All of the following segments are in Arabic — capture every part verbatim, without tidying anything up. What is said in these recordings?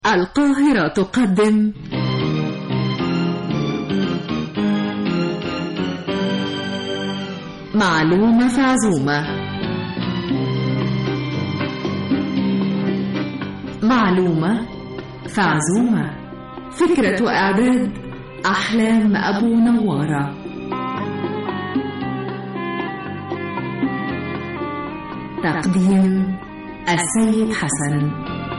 القاهرة تقدم معلومة في عزومة. معلومة في عزومة، فكرة وإعداد أحلام أبو نوارة. تقديم السيد حسن.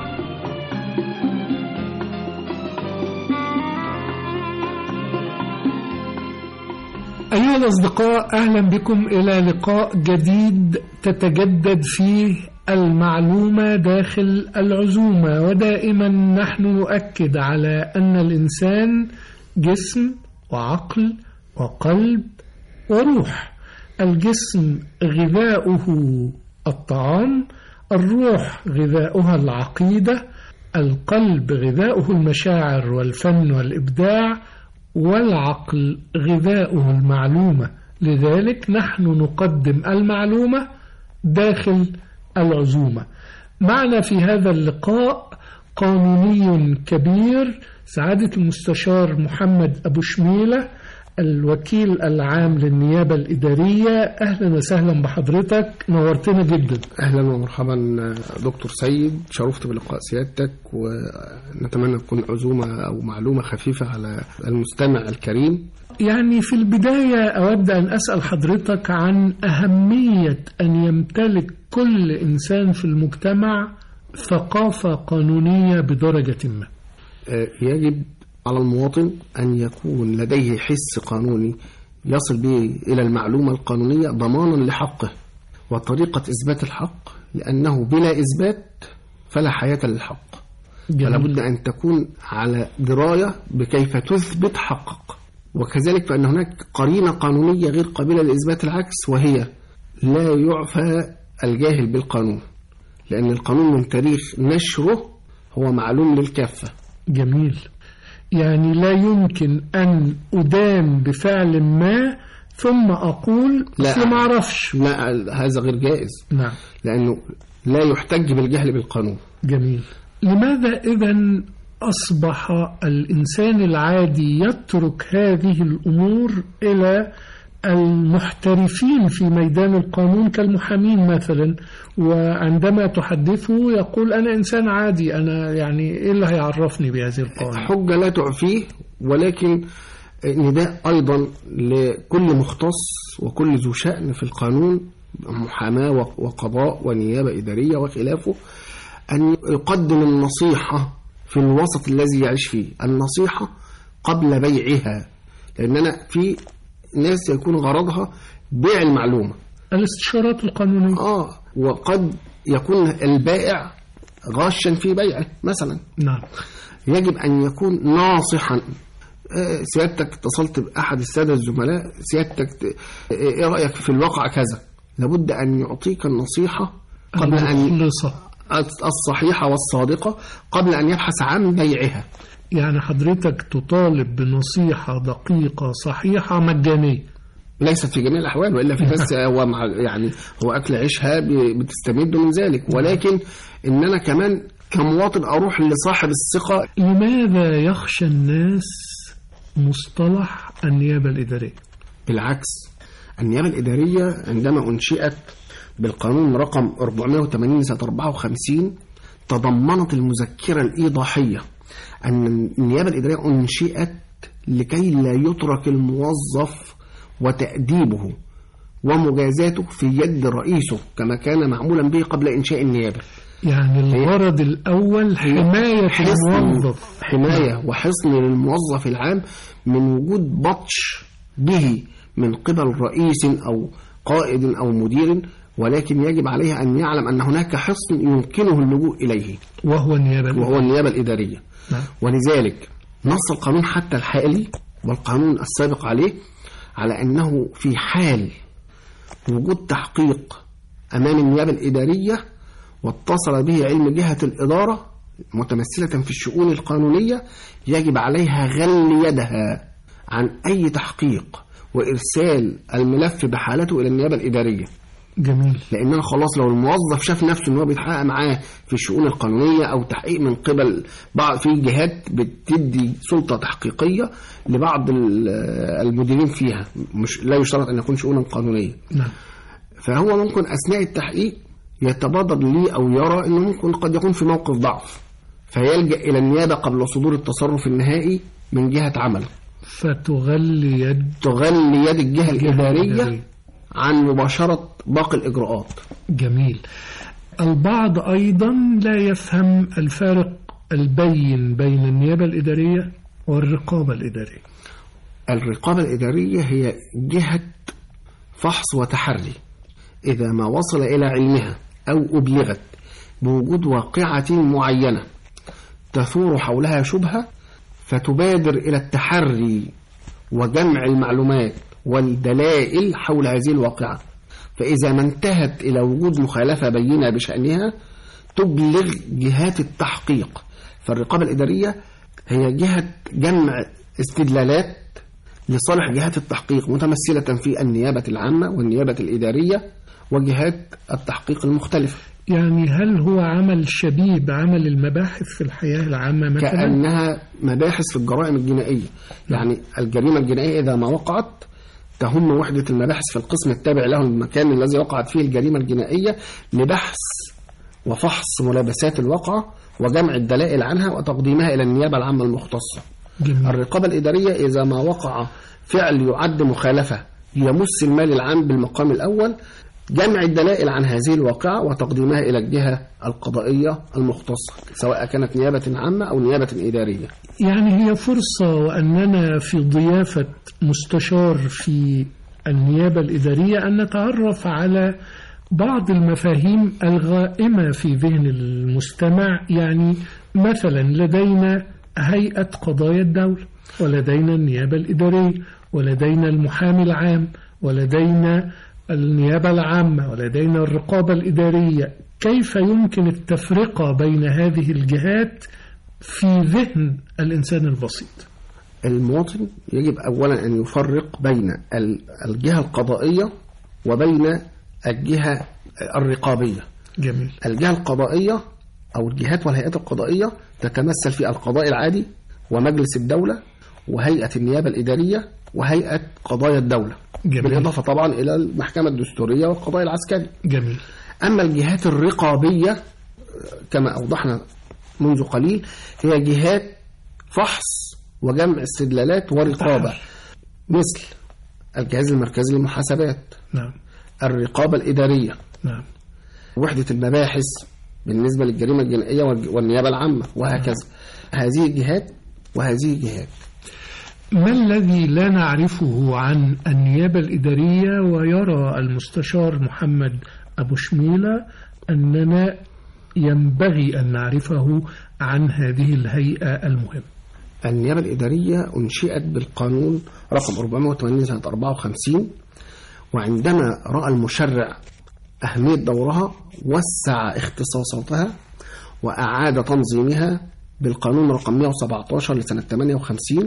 أيها الأصدقاء، أهلا بكم إلى لقاء جديد تتجدد فيه المعلومة داخل العزومة. ودائما نحن نؤكد على أن الإنسان جسم وعقل وقلب وروح. الجسم غذاؤه الطعام، الروح غذاؤها العقيدة، القلب غذاؤه المشاعر والفن والإبداع، والعقل غذاؤه المعلومة. لذلك نحن نقدم المعلومة داخل العزومة. معنا في هذا اللقاء قانوني كبير، سعادة المستشار محمد أبو شميلة، الوكيل العام للنيابة الإدارية. أهلا وسهلا بحضرتك، نورتنا جدا. أهلا ومرحبا دكتور سيد، شرفت بلقاء سيادتك، ونتمنى تكون عزومة أو معلومة خفيفة على المستمع الكريم. يعني في البداية أود أن أسأل حضرتك عن أهمية أن يمتلك كل إنسان في المجتمع ثقافة قانونية بدرجة ما. يجب على المواطن أن يكون لديه حس قانوني يصل به إلى المعلومة القانونية ضمانا لحقه وطريقة إثبات الحق، لأنه بلا إثبات فلا حياة للحق. فلا بد أن تكون على دراية بكيف تثبت حقك. وكذلك فإن هناك قرينة قانونية غير قابلة لإثبات العكس، وهي لا يعفى الجاهل بالقانون، لأن القانون من تاريخ نشره هو معلوم للكافة. جميل. يعني لا يمكن أن أدان بفعل ما ثم أقول لا ما أعرفش. لا، هذا غير جائز. نعم. لأنه لا يحتج بالجهل بالقانون. جميل. لماذا إذن أصبح الإنسان العادي يترك هذه الأمور إلى المحترفين في ميدان القانون كالمحامين مثلا، وعندما تحدثه يقول أنا إنسان عادي، أنا يعني إيه اللي هيعرفني بهذه القوانين؟ حجة لا تعفيه، ولكن نداء أيضا لكل مختص وكل ذو شأن في القانون، محاماة وقضاء ونيابة إدارية وخلافه، أن يقدم النصيحة في الوسط الذي يعيش فيه، النصيحة قبل بيعها، لأننا في ناس يكون غرضها بيع المعلومة، الاستشارات القانونية. آه وقد يكون البائع غاشا في بيعه مثلا. نعم. يجب أن يكون ناصحا. آه سيادتك اتصلت بأحد السادة الزملاء، سيادتك إيه رأيك في الواقع كذا؟ لابد أن يعطيك النصيحة قبل أن الصحيحة والصادقة قبل أن يبحث عن بيعها. يعني حضرتك تطالب بنصيحة دقيقة صحيحة مجانية؟ ليست في جميع الأحوال، وإلا في ناس هو مع يعني هو أكل عيشها بتستمد من ذلك، ولكن إن أنا كمان كمواطن أروح لصاحب الثقة. لماذا يخشى الناس مصطلح النيابة الإدارية؟ بالعكس، النيابة الإدارية عندما أنشئت بالقانون رقم أربعمائة وثمانين سنة أربعة وخمسين تضمنت المذكرة الإيضاحية أن النيابة الإدارية أنشئت لكي لا يترك الموظف وتأديبه ومجازاته في يد رئيسه كما كان معمولا به قبل إنشاء النيابة. يعني الغرض الأول حماية الموظف، حماية وحصن للموظف العام من وجود بطش به من قبل رئيس أو قائد أو مدير، ولكن يجب عليه أن يعلم أن هناك حصن يمكنه اللجوء إليه، وهو النيابة وهو النيابة الإدارية. نعم. ولذلك نص القانون حتى الحالي والقانون السابق عليه على أنه في حال وجود تحقيق أمام النيابة الإدارية واتصل به علم جهة الإدارة متمثلة في الشؤون القانونية، يجب عليها غل يدها عن أي تحقيق وإرسال الملف بحالته إلى النيابة الإدارية. جميل. لأن أنا خلاص لو الموظف شاف نفسه إن هو بيتحقق معاه في الشؤون القانونية أو تحقيق من قبل بعض في جهات بتدي سلطة تحقيقية لبعض المديرين فيها، مش لا يشترط أن يكون شؤونا قانونية. نعم. فهو ممكن أثناء التحقيق يتبادر لي أو يرى أنه ممكن قد يكون في موقف ضعف، فيلجأ إلى النيابة قبل صدور التصرف النهائي من جهة عمله، فتغلي يد تغلي يد الجهة الإدارية الإدارية عن مباشرة باقي الإجراءات. جميل. البعض أيضا لا يفهم الفارق البين بين النيابة الإدارية والرقابة الإدارية. الرقابة الإدارية هي جهة فحص وتحري، إذا ما وصل إلى علمها أو أبلغت بوجود واقعة معينة تثور حولها شبهة، فتبادر إلى التحري وجمع المعلومات والدلائل حول هذه الواقعة، فإذا ما انتهت إلى وجود مخالفة بينة بشأنها تبلغ جهات التحقيق. فالرقابة الإدارية هي جهة جمع استدلالات لصالح جهات التحقيق، متمثلة في النيابة العامة والنيابة الإدارية وجهات التحقيق المختلفة. يعني هل هو عمل شبيه بعمل المباحث في الحياة العامة مثلا؟ كأنها مباحث في الجرائم الجنائية. يعني الجريمة الجنائية إذا ما وقعت تهم وحدة المباحث في القسم التابع له المكان الذي وقعت فيه الجريمة الجنائية لبحث وفحص ملابسات الواقعة وجمع الدلائل عنها وتقديمها إلى النيابة العامة المختصة. جميل. الرقابة الإدارية إذا ما وقع فعل يعد مخالفة يمس المال العام بالمقام الأول، جمع الدلائل عن هذه الواقعة وتقديمها إلى الجهة القضائية المختصة، سواء كانت نيابة عامة أو نيابة إدارية. يعني هي فرصة وأننا في ضيافة مستشار في النيابة الإدارية أن نتعرف على بعض المفاهيم الغائمة في ذهن المستمع. يعني مثلا لدينا هيئة قضايا الدولة، ولدينا النيابة الإدارية، ولدينا المحامي العام، ولدينا النيابة العامة، ولدينا الرقابة الإدارية. كيف يمكن التفرقة بين هذه الجهات في ذهن الإنسان البسيط؟ المواطن يجب أولا أن يفرق بين الجهة القضائية وبين الجهة الرقابية. جميل. الجهة القضائية أو الجهات والهيئات القضائية تتمثل في القضاء العادي ومجلس الدولة وهيئة النيابة الإدارية وهيئة قضايا الدولة. جميل. بالإضافة طبعا إلى المحكمة الدستورية والقضاء العسكري. جميل. أما الجهات الرقابية كما أوضحنا منذ قليل هي جهات فحص وجمع استدلالات ورقابة، مثل الجهاز المركزي للمحاسبات. نعم. الرقابة الإدارية. نعم. وحدة المباحث بالنسبة للجريمة الجنائية والنيابة العامة وهكذا. نعم. هذه الجهات وهذه الجهات. ما الذي لا نعرفه عن النيابة الإدارية ويرى المستشار محمد أبو شميلة أننا ينبغي أن نعرفه عن هذه الهيئة المهمة؟ النيابة الإدارية أنشئت بالقانون رقم أربعمائة وثمانين سنة أربعة وخمسين، وعندما رأى المشرع أهمية دورها وسع اختصاصاتها وأعاد تنظيمها بالقانون رقم مائة وسبعة عشر لسنة ثمانية وخمسين،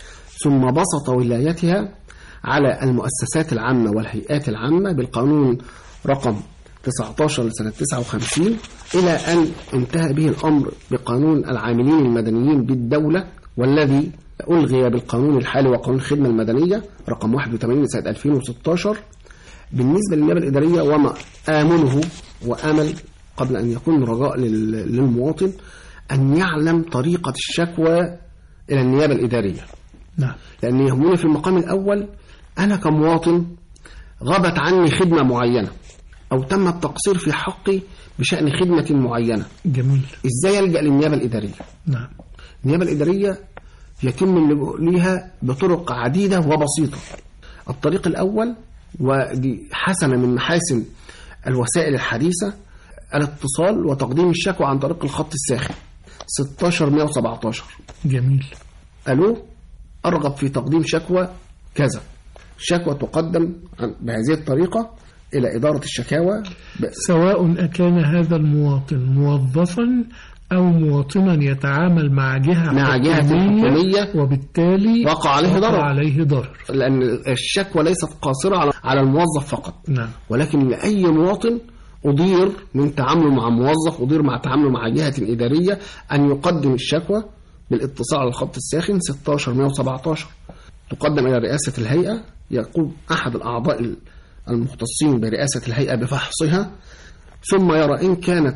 ثم بسط ولايتها على المؤسسات العامة والهيئات العامة بالقانون رقم تسعة عشر لسنة تسعة وخمسين، إلى أن انتهى به الأمر بقانون العاملين المدنيين بالدولة، والذي ألغي بالقانون الحالي وقانون الخدمة المدنية رقم واحد وثمانين سنة ألفين وستة عشر. بالنسبة للنيابة الإدارية وما آمله وأمل قبل أن يكون رجاء للمواطن أن يعلم طريقة الشكوى إلى النيابة الإدارية. نعم. لأن يهمني في المقام الأول أنا كمواطن غابت عني خدمة معينة أو تم التقصير في حقي بشأن خدمة معينة. جميل. إزاي ألجأ للنيابة الإدارية؟ نعم. النيابة الإدارية يتم اللجوء لها بطرق عديدة وبسيطة. الطريق الأول، ودي حسنة من محاسن الوسائل الحديثة، الاتصال وتقديم الشكوى عن طريق الخط الساخن ستة عشر مائة وسبعة عشر. جميل. ألو، أرغب في تقديم شكوى كذا. شكوى تقدم بهذه الطريقة إلى إدارة الشكاوى ب... سواء أكان هذا المواطن موظفا أو مواطنا يتعامل مع جهة مع جهة حكومية وبالتالي وقع عليه ضرر عليه ضرر لأن الشكوى ليست قاصرة على على الموظف فقط. نعم. ولكن لأي مواطن أضير من تعامله مع موظف، أضير مع تعامله مع جهة إدارية، أن يقدم الشكوى بالاتصال على الخط الساخن ستة عشر مئة وسبعة عشر. تقدم إلى رئاسة الهيئة، يقوم أحد الأعضاء المختصين برئاسة الهيئة بفحصها، ثم يرى إن كانت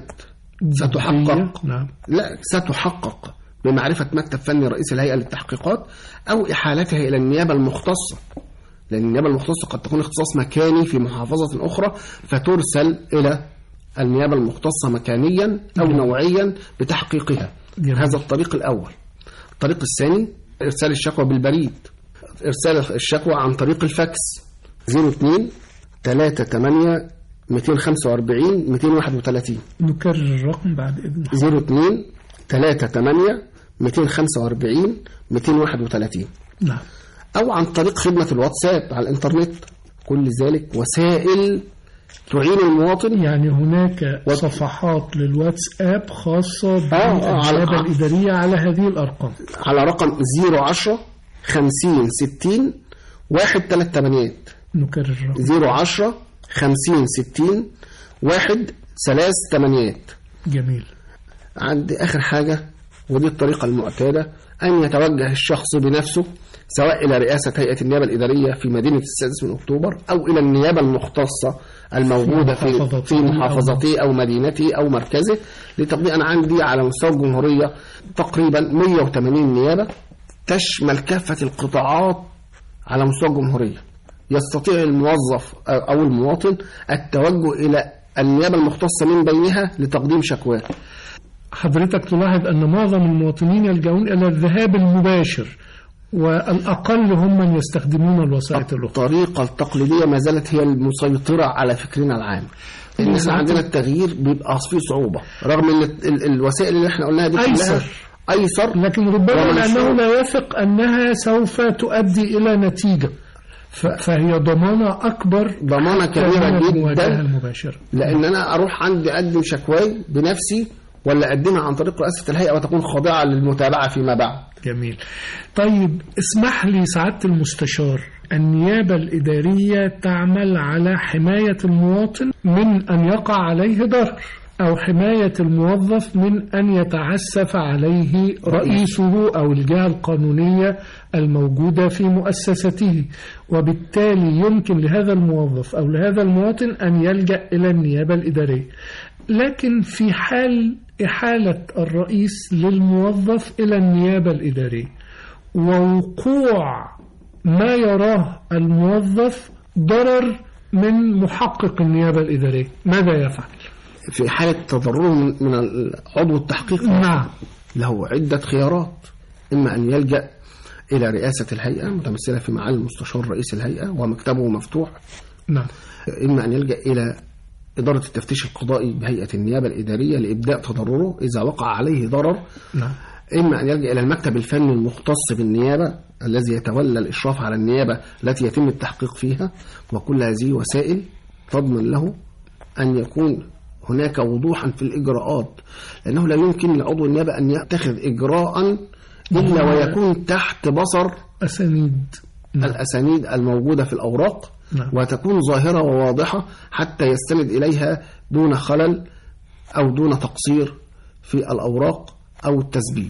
ستحقق نعم. لا ستحقق بمعرفة مكتب فني رئيس الهيئة للتحقيقات أو إحالتها إلى النيابة المختصة، لأن النيابة المختصة قد تكون اختصاص مكاني في محافظة أخرى فترسل إلى النيابة المختصة مكانيا أو نوعيا بتحقيقها. جميل. هذا الطريق الأول. الطريق الثاني إرسال الشكوى بالبريد، إرسال الشكوى عن طريق الفاكس صفر اثنين ثلاثة ثمانية اثنين خمسة أربعين اثنين واحد وثلاثين. نكرر الرقم بعد إذن. صفر اثنين ثلاثة ثمانية اثنين خمسة أربعين اثنين واحد وثلاثين. نعم. أو عن طريق خدمة الواتساب على الإنترنت. كل ذلك وسائل تعين المواطن. يعني هناك و... صفحات للواتساب خاصة بالنيابة الإدارية على هذه الأرقام، على رقم صفر عشرة خمسين ستين واحد ثلاث ثمانيات. نكرر الرقم صفر عشرة خمسين ستين واحد ثلاث ثمانيات. جميل. عند آخر حاجة ودي الطريقة المعتادة، أن يتوجه الشخص بنفسه سواء إلى رئاسة هيئة النيابة الإدارية في مدينة السادس من أكتوبر أو إلى النيابة المختصة الموجودة في في محافظته أو مدينته أو مركزه لتقديم. أنا عندي على مستوى الجمهورية تقريبا مئة وثمانين نيابة تشمل كافة القطاعات على مستوى الجمهورية. يستطيع الموظف أو المواطن التوجه إلى النيابة المختصة من بينها لتقديم شكواه. حضرتك تلاحظ أن معظم المواطنين يلجؤون إلى الذهاب المباشر، والأقل هم من يستخدمون الوسائط الأخرى. الطريقة التقليدية ما زالت هي المسيطرة على فكرنا العام. إن احنا عندنا التغيير بيبقى فيه صعوبة رغم أن الوسائل اللي احنا قلناها دي أيسر أيسر لكن ربما لأنه لا يثق أنها سوف تؤدي إلى نتيجة، فهي ضمانة أكبر، ضمانة كبيرة جدا المباشرة. لأن أنا أروح عندي أقدم شكواي بنفسي ولا أقدمها عن طريق رئاسة الهيئة وتكون خاضعة للمتابعة فيما بعد. جميل. طيب اسمح لي سعادة المستشار، النيابة الإدارية تعمل على حماية المواطن من أن يقع عليه ضرر، أو حماية الموظف من أن يتعسف عليه رئيسه أو الجهة القانونية الموجودة في مؤسسته، وبالتالي يمكن لهذا الموظف أو لهذا المواطن أن يلجأ إلى النيابة الإدارية. لكن في حال إحالة الرئيس للموظف إلى النيابة الإدارية ووقوع ما يراه الموظف ضرر من محقق النيابة الإدارية، ماذا يفعل؟ في حالة تضرره من عضو التحقيق نعم له عدة خيارات، إما أن يلجأ إلى رئاسة الهيئة متمثلة في معالي المستشار رئيس الهيئة ومكتبه مفتوح. نعم. إما أن يلجأ إلى إدارة التفتيش القضائي بهيئة النيابة الإدارية لإبداء تضرره إذا وقع عليه ضرر. نعم. إما أن يلجأ إلى المكتب الفني المختص بالنيابة الذي يتولى الإشراف على النيابة التي يتم التحقيق فيها. وكل هذه وسائل تضمن له أن يكون هناك وضوحا في الإجراءات، لأنه لا يمكن لعضو النيابة أن يتخذ إجراء إلا ويكون تحت بصر أسانيد الأسانيد الموجودة في الأوراق. نعم. وتكون ظاهرة وواضحة حتى يستند إليها دون خلل أو دون تقصير في الأوراق أو التسبيب.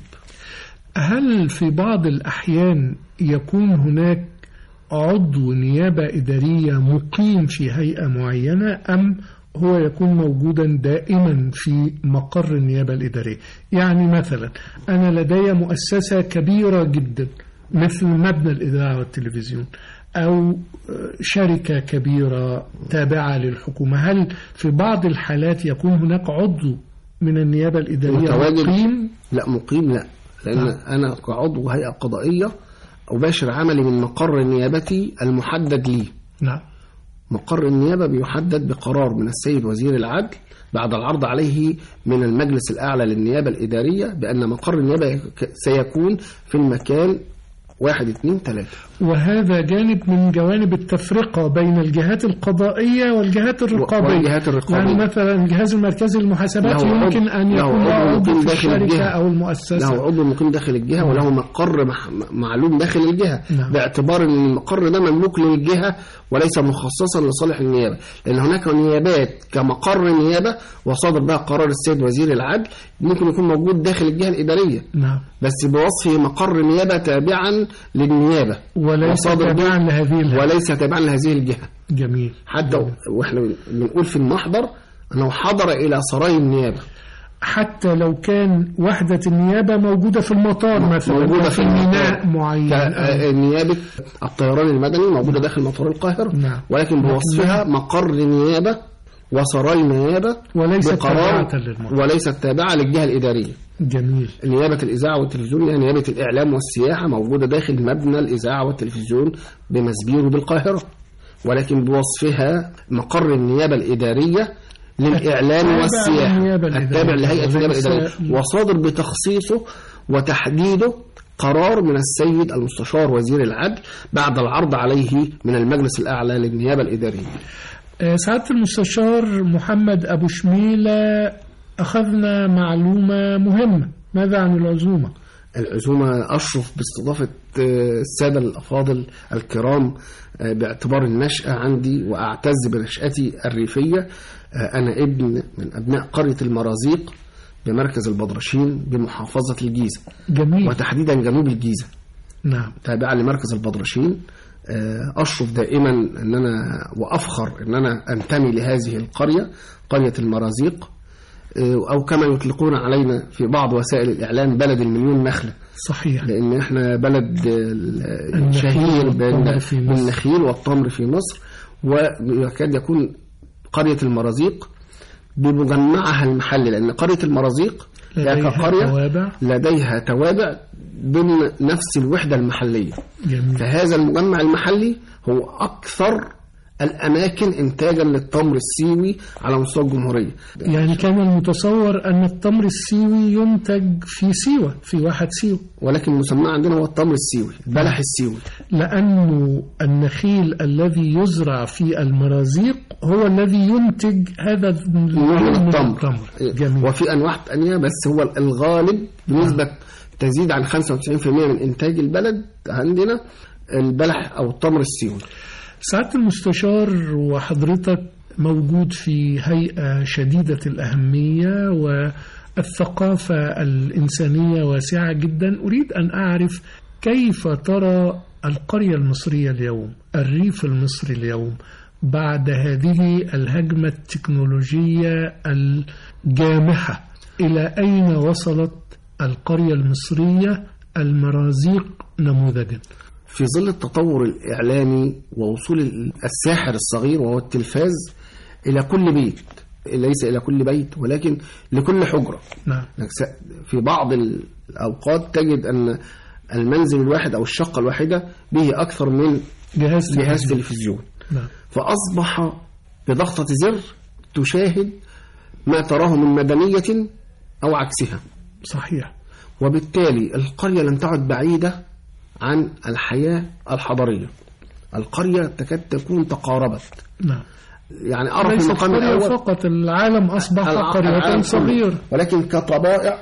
هل في بعض الأحيان يكون هناك عضو نيابة إدارية مقيم في هيئة معينة، أم هو يكون موجودا دائما في مقر النيابة الإدارية؟ يعني مثلا أنا لدي مؤسسة كبيرة جدا مثل مبنى الإذاعة والتلفزيون أو شركة كبيرة تابعة للحكومة، هل في بعض الحالات يكون هناك عضو من النيابة الإدارية مقيم؟ لا مقيم لا، لأن نعم. أنا كعضو هيئة قضائية أباشر عملي من مقر نيابتي المحدد لي. نعم. مقر النيابة بيحدد بقرار من السيد وزير العدل بعد العرض عليه من المجلس الأعلى للنيابة الإدارية بأن مقر النيابة سيكون في المكان واحد اتنين تلاتة. وهذا جانب من جوانب التفرقة بين الجهات القضائية والجهات الرقابية. والجهات الرقابية. يعني مثلا الجهاز المركزي للمحاسبات يمكن أن يكون له عضو في الشركة أو المؤسسة، له عضو مقيم داخل الجهة نعم. وله مقر معلوم داخل الجهة نعم. باعتبار أن المقر ده مملوك للجهة وليس مخصصا لصالح النيابة، لأن هناك نيابات كمقر نيابة وصادر بها قرار السيد وزير العدل ممكن يكون موجود داخل الجهة الإدارية نعم. بس بوصفه مقر نيابة تابعا للنيابة وليس تابعا لهذه الجهة وليس تابعا لهذه الجهة. جميل. حتى جميل. واحنا بنقول في المحضر أنه حضر إلى سراي النيابة، حتى لو كان وحدة النيابة موجودة في المطار مثلا، موجودة في ميناء معين، نيابة الطيران المدني موجودة داخل مطار القاهرة نعم. ولكن بوصفها مقر نيابة وسراي نيابة وليست تابعة وليست تابعة للجهة الإدارية. جميل. نيابة الإذاعة والتلفزيون هي نيابة الإعلام والسياحة موجودة داخل مبنى الإذاعة والتلفزيون بمسبيرو بالقاهرة، ولكن بوصفها مقر النيابة الإدارية للإعلام والسياحة التابع لهيئة النيابة الإدارية، وصادر بتخصيصه وتحديده قرار من السيد المستشار وزير العدل بعد العرض عليه من المجلس الأعلى للنيابة الإدارية. سعادة المستشار محمد أبو شميلة، أخذنا معلومة مهمة، ماذا عن العزومة؟ العزومة أشرف باستضافة السادة الأفاضل الكرام باعتبار النشأة عندي وأعتز بنشأتي الريفية. أنا ابن من أبناء قرية المرازيق بمركز البدرشين بمحافظة الجيزة. جميل. وتحديدا جنوب الجيزة نعم. تابعة لمركز البدرشين. أشرف دائما أن أنا وأفخر أن أنا أنتمي لهذه القرية، قرية المرازيق، أو كما يطلقون علينا في بعض وسائل الإعلام بلد المليون نخلة. صحيح. لأن إحنا بلد شهير بالنخيل والتمر في مصر، ويكاد يكون قرية المرازيق بمجمعها المحلي، لأن قرية المرازيق كقرية توابع. لديها توابع ضمن نفس الوحدة المحلية. جميل. فهذا المجمع المحلي هو أكثر الأماكن إنتاجا للتمر السيوي على مستوى الجمهورية. يعني كان المتصور أن التمر السيوي ينتج في سيوة، في واحد سيوة، ولكن المسمى عندنا هو التمر السيوي، البلح السيوي، لأنه النخيل الذي يزرع في المرازيق هو الذي ينتج هذا النوع من التمر. جميل. وفي أنواع تانية بس هو الغالب بنسبة تزيد عن خمسة وتسعين بالمئة من إنتاج البلد عندنا البلح أو التمر السيوي. سعادة المستشار، وحضرتك موجود في هيئة شديدة الأهمية والثقافة الإنسانية واسعة جدا، أريد أن أعرف كيف ترى القرية المصرية اليوم، الريف المصري اليوم، بعد هذه الهجمة التكنولوجية الجامحة. إلى أين وصلت القرية المصرية المرازيق نموذجا؟ في ظل التطور الإعلامي ووصول الساحر الصغير وهو التلفاز إلى كل بيت، ليس إلى كل بيت ولكن لكل حجرة. نعم. في بعض الأوقات تجد أن المنزل الواحد أو الشقة الواحدة به أكثر من جهاز, جهاز تلفزيون. نعم. فأصبح بضغطة زر تشاهد ما تراه من مدنية أو عكسها. صحيح. وبالتالي القرية لم تعد بعيدة عن الحياة الحضرية، القرية تكاد تكون تقاربت. نعم. يعني أرى ليس قرية فقط، العالم أصبح قرية صغيرة، ولكن كطبائع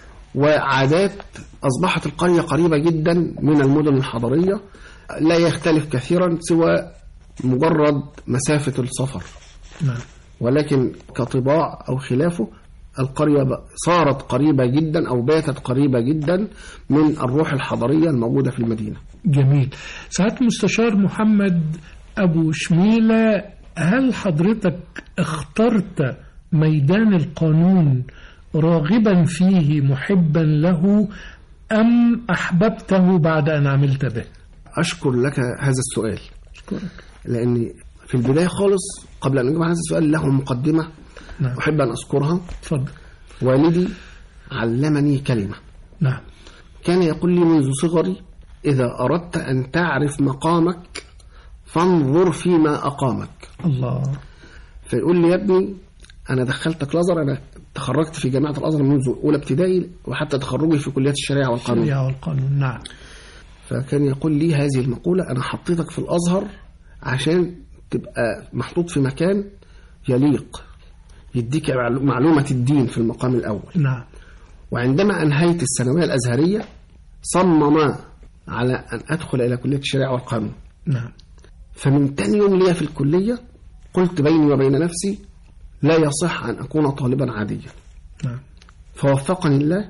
وعادات أصبحت القرية قريبة جدا من المدن الحضرية، لا يختلف كثيرا سوى مجرد مسافة السفر. نعم. ولكن كطباع أو خلافه القرية صارت قريبة جدا أو باتت قريبة جدا من الروح الحضرية الموجودة في المدينة. جميل. سعادة المستشار محمد أبو شميلة، هل حضرتك اخترت ميدان القانون راغبا فيه محبا له أم أحببته بعد أن عملت به؟ أشكر لك هذا السؤال. أشكرك. لأني في البداية خالص قبل أن أجيب هذا السؤال له مقدمة. نعم. أحب أن أذكرها. تفضل. والدي علمني كلمة. نعم. كان يقول لي منذ صغري: إذا أردت أن تعرف مقامك فانظر فيما أقامك. الله. فيقول لي: يا ابني أنا دخلتك الأزهر، أنا تخرجت في جامعة الأزهر منذ أولى ابتدائي وحتى تخرجي في كليات الشريعة والقانون. الشريعة والقانون. نعم. فكان يقول لي هذه المقولة: أنا حطيتك في الأزهر عشان تبقى محطوط في مكان يليق، يديك معلومة الدين في المقام الأول. نعم. وعندما أنهيت الثانوية الأزهرية صمم على أن أدخل إلى كلية الشريعة والقانون. نعم. فمن تاني يوم لي في الكلية قلت بيني وبين نفسي: لا يصح أن أكون طالبا عاديا. نعم. فوفقني الله.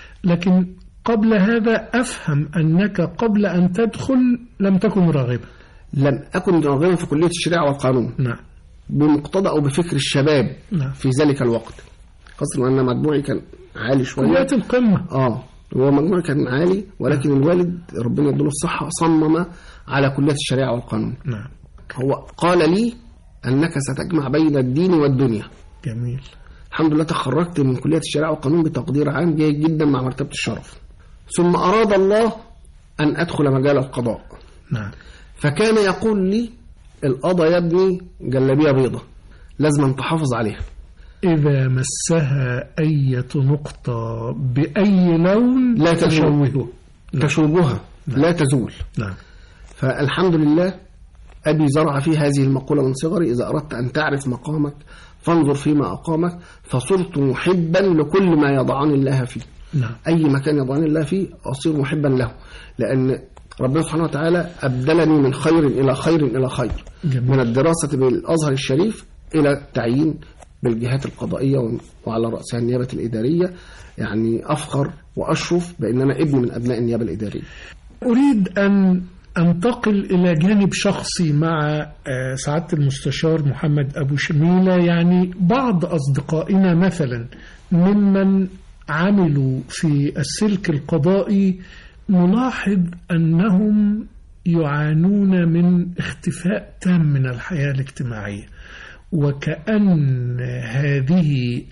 لكن قبل هذا أفهم أنك قبل أن تدخل لم تكن راغبا. لم أكن راغبا في كلية الشريعة والقانون. نعم. بمقتضى أو بفكر الشباب. نعم. في ذلك الوقت، خاصة أن مجموعي كان عالي شوية، كليات القمة. آه هو مجموعي كان عالي، ولكن نعم. الوالد ربنا يديله الصحة صمم على كلية الشريعة والقانون. نعم. هو قال لي: أنك ستجمع بين الدين والدنيا. جميل. الحمد لله تخرجت من كلية الشريعة والقانون بتقدير عام جيد جدا مع مرتبة الشرف. ثم أراد الله أن أدخل مجال القضاء. نعم. فكان يقول لي: القضاء يا ابني جلابية بيضة، لازم أن تحافظ عليها. إذا مسها أي نقطة بأي لون لا تشوهه تشوبها. نعم. لا تزول. نعم. فالحمد لله أبي زرع في هذه المقولة من صغري: إذا أردت أن تعرف مقامك فانظر فيما أقامك. فصرت محبا لكل ما يضعني الله فيه. نعم. أي مكان يضعني الله فيه أصير محبا له، لأن ربنا سبحانه وتعالى أبدلني من خير إلى خير إلى خير. جميل. من الدراسة بالأزهر الشريف إلى التعيين بالجهات القضائية وعلى رأسها النيابة الإدارية. يعني أفخر وأشرف بأن أنا ابن من أبناء النيابة الإدارية. أريد أن أنتقل إلى جانب شخصي مع سعادة المستشار محمد أبو شميلة. يعني بعض أصدقائنا مثلا ممن عملوا في السلك القضائي نلاحظ أنهم يعانون من اختفاء تام من الحياة الاجتماعية، وكأن هذه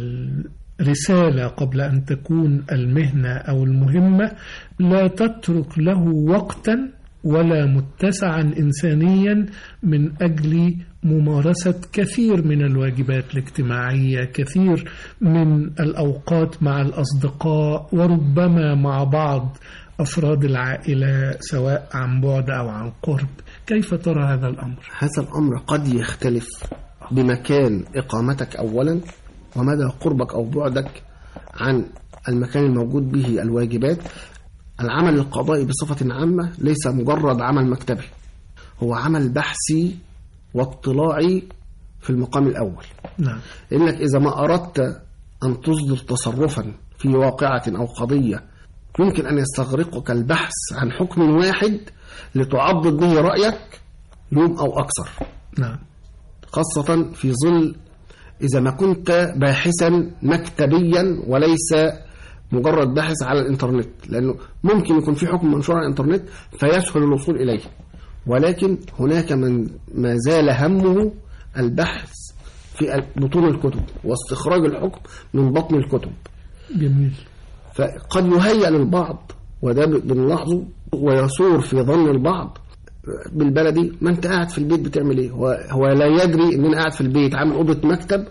الرسالة قبل أن تكون المهنة أو المهمة لا تترك له وقتا ولا متسعا إنسانيا من أجل ممارسة كثير من الواجبات الاجتماعية، كثير من الأوقات مع الأصدقاء، وربما مع بعض أفراد العائلة سواء عن بعد أو عن قرب. كيف ترى هذا الأمر؟ هذا الأمر قد يختلف بمكان إقامتك أولا، ومدى قربك أو بعدك عن المكان الموجود به الواجبات. العمل القضائي بصفة عامة ليس مجرد عمل مكتبي، هو عمل بحثي واطلاعي في المقام الأول. نعم. إنك إذا ما أردت أن تصدر تصرفا في واقعة أو قضية يمكن أن يستغرقك البحث عن حكم واحد لتعضد به رأيك يوم أو أكثر. نعم. خاصة في ظل إذا ما كنت باحثا مكتبيا وليس مجرد باحث على الإنترنت، لأنه ممكن يكون في حكم منشور على الإنترنت فيسهل الوصول إليه، ولكن هناك من ما زال همه البحث في بطون الكتب واستخراج الحكم من بطن الكتب. جميل. فقد يهيأ للبعض، وده بنلاحظه ويثور في ظن البعض بالبلدي: ما انت قاعد في البيت بتعمل ايه؟ هو, هو لا يدري ان انا قاعد في البيت عامل اوضه مكتب،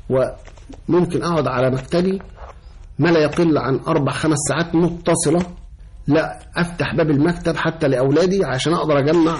وممكن اقعد على مكتبي ما لا يقل عن اربع خمس ساعات متصله، لا افتح باب المكتب حتى لاولادي عشان اقدر اجمع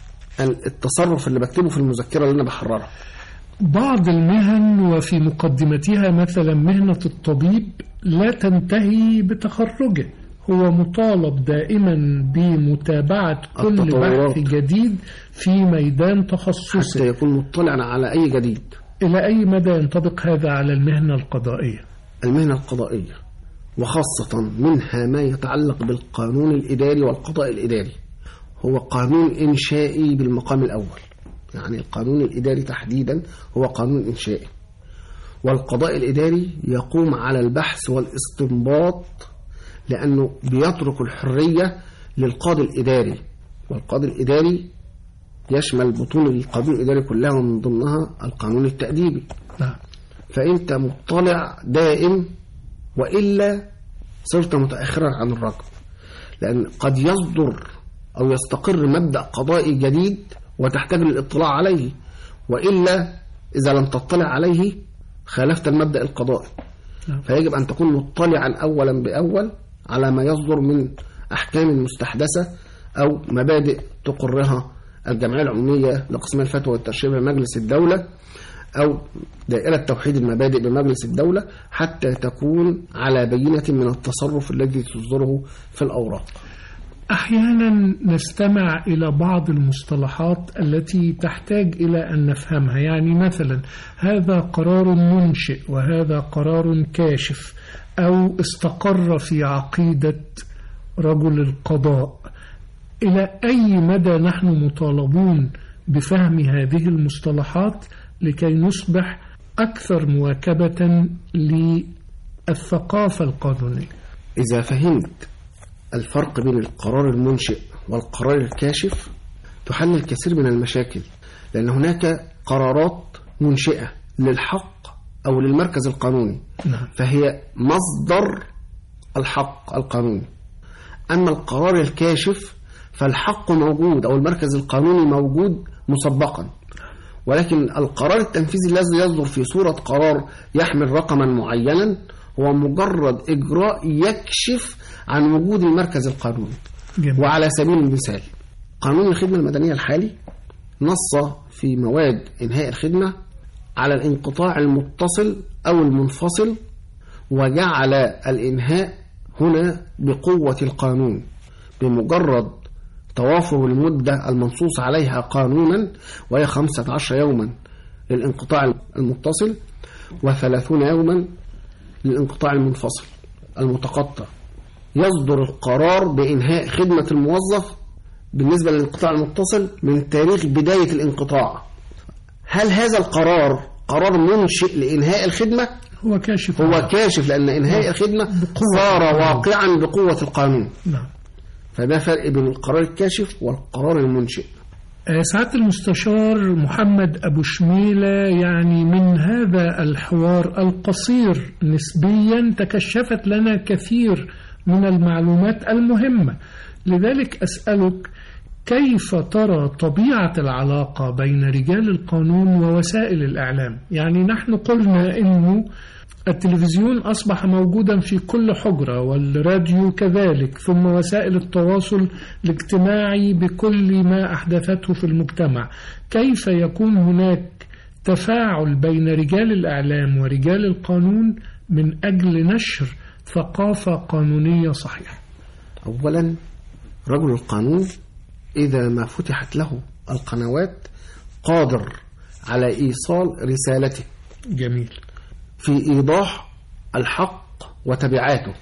التصرف اللي بكتبه في المذكره اللي انا بحررها. بعض المهن وفي مقدمتها مثلا مهنة الطبيب لا تنتهي بتخرجه، هو مطالب دائما بمتابعة كل بحث جديد في ميدان تخصصه حتى يكون مطلعا على أي جديد. إلى أي مدى ينطبق هذا على المهنة القضائية؟ المهنة القضائية وخاصة منها ما يتعلق بالقانون الإداري والقضاء الإداري هو قانون إنشائي بالمقام الأول. يعني القانون الإداري تحديدا هو قانون إنشائي، والقضاء الإداري يقوم على البحث والاستنباط، لأنه بيترك الحرية للقاضي الإداري، والقاضي الإداري يشمل بطون القانون الإداري كلها ومن ضمنها القانون التأديبي. نعم. فأنت مطلع دائم، وإلا صرت متأخرا عن الرقم، لأن قد يصدر أو يستقر مبدأ قضائي جديد وتحتاج للاطلاع عليه، وإلا إذا لم تطلع عليه خالفت المبدأ القضائي. نعم. فيجب أن تكون مطلعا أولا بأول على ما يصدر من أحكام مستحدثة أو مبادئ تقرها الجمعية العمومية لقسم الفتوى والترشيد بمجلس الدولة أو دائرة توحيد المبادئ بمجلس الدولة، حتى تكون على بينة من التصرف الذي تصدره في الأوراق. أحيانا نستمع إلى بعض المصطلحات التي تحتاج إلى أن نفهمها، يعني مثلا هذا قرار منشئ وهذا قرار كاشف، أو استقر في عقيدة رجل القضاء. إلى أي مدى نحن مطالبون بفهم هذه المصطلحات لكي نصبح أكثر مواكبة للثقافة القانونية؟ إذا فهمت الفرق بين القرار المنشئ والقرار الكاشف تحل الكثير من المشاكل، لأن هناك قرارات منشئة للحق أو للمركز القانوني، نعم. فهي مصدر الحق القانوني. أما القرار الكاشف فالحق موجود أو المركز القانوني موجود مسبقا، ولكن القرار التنفيذي الذي يصدر في صورة قرار يحمل رقما معينا هو مجرد إجراء يكشف عن وجود المركز القانوني. جميل. وعلى سبيل المثال قانون الخدمة المدنية الحالي نص في مواد إنهاء الخدمة على الانقطاع المتصل أو المنفصل، وجعل الإنهاء هنا بقوة القانون بمجرد توافر المدة المنصوص عليها قانونا، وهي خمسة عشر يوما للانقطاع المتصل وثلاثون يوما للانقطاع المنفصل المتقطع. يصدر القرار بإنهاء خدمة الموظف بالنسبة للانقطاع المتصل من تاريخ بداية الانقطاع. هل هذا القرار قرار منشئ لإنهاء الخدمة؟ هو كاشف. هو كاشف لأن إنهاء الخدمة صار واقعا بقوة القانون. نعم. فده فرق بين القرار الكاشف والقرار المنشئ. سعادة المستشار محمد أبو شميلة، يعني من هذا الحوار القصير نسبيا تكشفت لنا كثير من المعلومات المهمة، لذلك أسألك كيف ترى طبيعة العلاقة بين رجال القانون ووسائل الإعلام؟ يعني نحن قلنا إنه التلفزيون أصبح موجودا في كل حجرة والراديو كذلك، ثم وسائل التواصل الاجتماعي بكل ما أحدثته في المجتمع. كيف يكون هناك تفاعل بين رجال الإعلام ورجال القانون من أجل نشر ثقافة قانونية صحيحة؟ أولا رجل القانون إذا ما فتحت له القنوات قادر على إيصال رسالته. جميل. في إيضاح الحق وتبعاته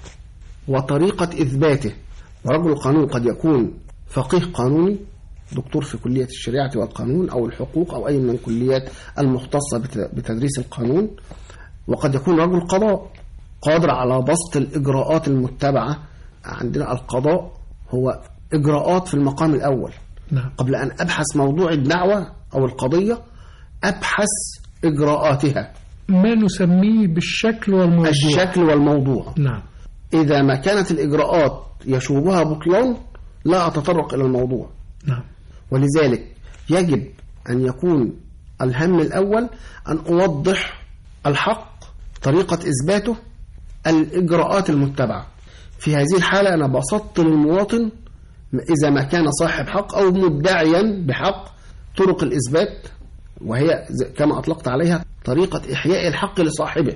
وطريقة إثباته. ورجل القانون قد يكون فقيه قانوني، دكتور في كلية الشريعة والقانون أو الحقوق أو أي من الكليات المختصة بتدريس القانون، وقد يكون رجل قضاء قادر على بسط الإجراءات المتبعة. عندنا القضاء هو إجراءات في المقام الأول. نعم. قبل أن أبحث موضوع الدعوة أو القضية أبحث إجراءاتها، ما نسميه بالشكل والموضوع. الشكل والموضوع. نعم. إذا ما كانت الإجراءات يشوبها بطلان لا أتطرق إلى الموضوع. نعم. ولذلك يجب أن يكون الهم الأول أن أوضح الحق، طريقة إثباته، الإجراءات المتبعة. في هذه الحالة أنا بسطت للمواطن إذا ما كان صاحب حق أو مدعيا بحق طرق الإثبات، وهي كما أطلقت عليها طريقة إحياء الحق لصاحبه،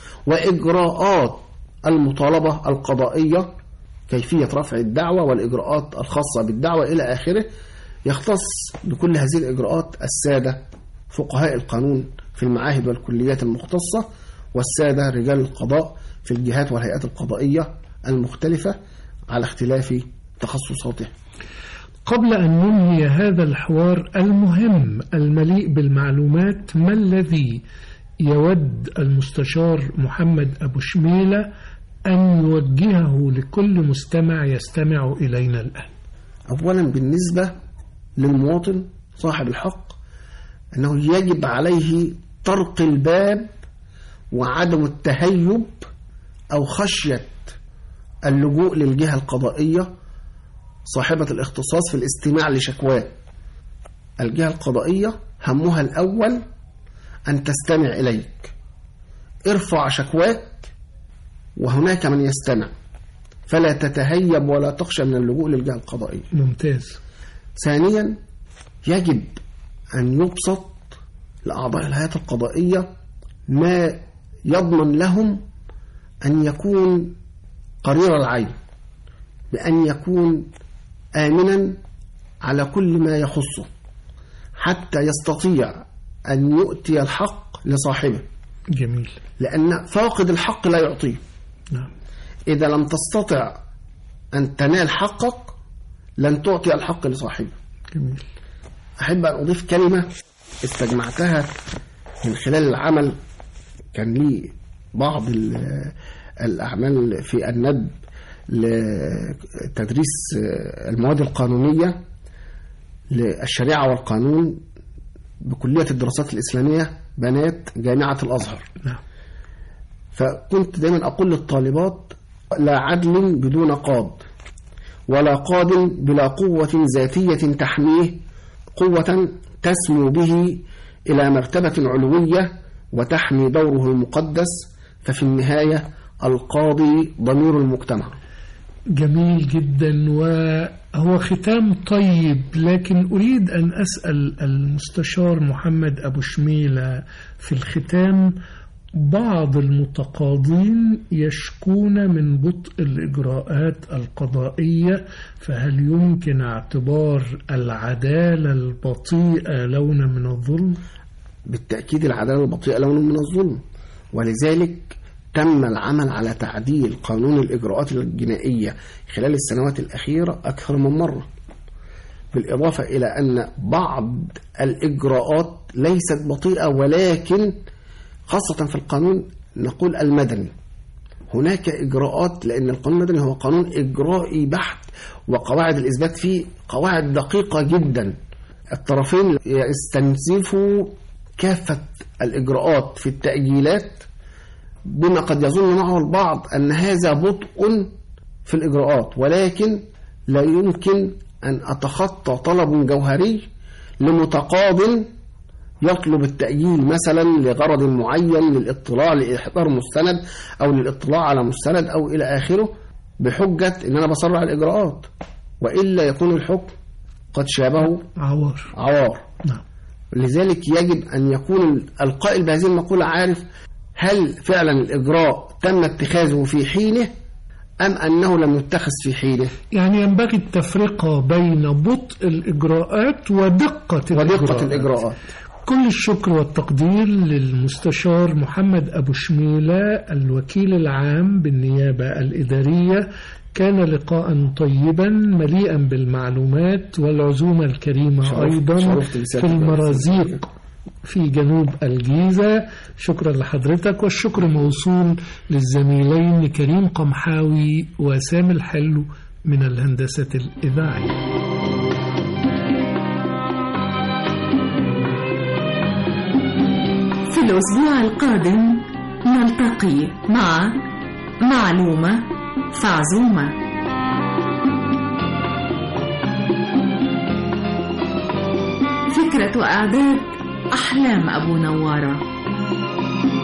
وإجراءات المطالبة القضائية، كيفية رفع الدعوة والإجراءات الخاصة بالدعوة إلى آخره. يختص بكل هذه الإجراءات السادة فقهاء القانون في المعاهد والكليات المختصة، والسادة رجال القضاء في الجهات والهيئات القضائية المختلفة على اختلاف تخصصاته. قبل أن ننهي هذا الحوار المهم المليء بالمعلومات، ما الذي يود المستشار محمد أبو شميلة أن يوجهه لكل مستمع يستمع إلينا الآن؟ أولا بالنسبة للمواطن صاحب الحق أنه يجب عليه طرق الباب وعدم التهيب أو خشية اللجوء للجهة القضائية صاحبة الاختصاص في الاستماع لشكواه. الجهة القضائية همها الأول أن تستمع إليك. ارفع شكواك وهناك من يستمع. فلا تتهيب ولا تخشى من اللجوء للجهة القضائية. ممتاز. ثانيا، يجب أن يبسط لأعضاء الهيئة القضائية ما يضمن لهم أن يكون قرير العين، بأن يكون آمنا على كل ما يخصه، حتى يستطيع أن يؤتي الحق لصاحبه. جميل. لأن فاقد الحق لا يعطيه. نعم. إذا لم تستطع أن تنال حقك لن تعطي الحق لصاحبه. جميل. أحب أن أضيف كلمة استجمعتها من خلال العمل. كان لي بعض الأعمال في الندب لتدريس المواد القانونية للشريعة والقانون بكلية الدراسات الإسلامية بنات جامعة الأزهر. نعم. فكنت دائما أقول للطالبات: لا عدل بدون قاض، ولا قاض بلا قوة ذاتية تحميه، قوة تسمو به إلى مرتبة علوية وتحمي دوره المقدس، ففي النهاية القاضي ضمير المجتمع. جميل جدا، وهو ختام طيب. لكن أريد أن أسأل المستشار محمد أبو شميلة في الختام: بعض المتقاضين يشكون من بطء الإجراءات القضائية، فهل يمكن اعتبار العدالة البطيئة لونا من الظلم؟ بالتأكيد العدالة البطيئة لونا من الظلم، ولذلك تم العمل على تعديل قانون الإجراءات الجنائية خلال السنوات الأخيرة أكثر من مرة، بالإضافة إلى أن بعض الإجراءات ليست بطيئة، ولكن خاصة في القانون نقول المدني هناك إجراءات، لأن القانون المدني هو قانون إجرائي بحت، وقواعد الإثبات فيه قواعد دقيقة جدا. الطرفين يستنزفوا كافة الإجراءات في التأجيلات، بما قد يظن معه البعض أن هذا بطء في الإجراءات، ولكن لا يمكن أن أتخطى طلب جوهري لمتقاض يطلب التأجيل مثلا لغرض معين، للإطلاع لإحضار مستند أو للإطلاع على مستند أو إلى آخره، بحجة أن أنا بسرع الإجراءات، وإلا يكون الحكم قد شابه عوار عوار. نعم. لذلك يجب أن يكون القائل بهذه المقولة عارف هل فعلا الإجراء تم اتخاذه في حينه أم أنه لم يتخذ في حينه. يعني ينبغي التفرقة بين بطء الإجراءات ودقة الإجراءات. ودقة الإجراءات. كل الشكر والتقدير للمستشار محمد أبو شميلة الوكيل العام بالنيابة الإدارية. كان لقاء طيبا مليئا بالمعلومات، والعزومة الكريمة شرف أيضا شرف في المرازيق في جنوب الجيزة. شكرا لحضرتك، والشكر موصول للزميلين كريم قمحاوي وسامي الحلو من الهندسة الإذاعية. في الأسبوع القادم نلتقي مع معلومة فعزومة. فكرة إعداد أحلام أبو نوارة.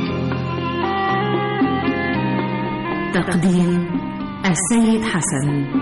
تقديم السيد حسن.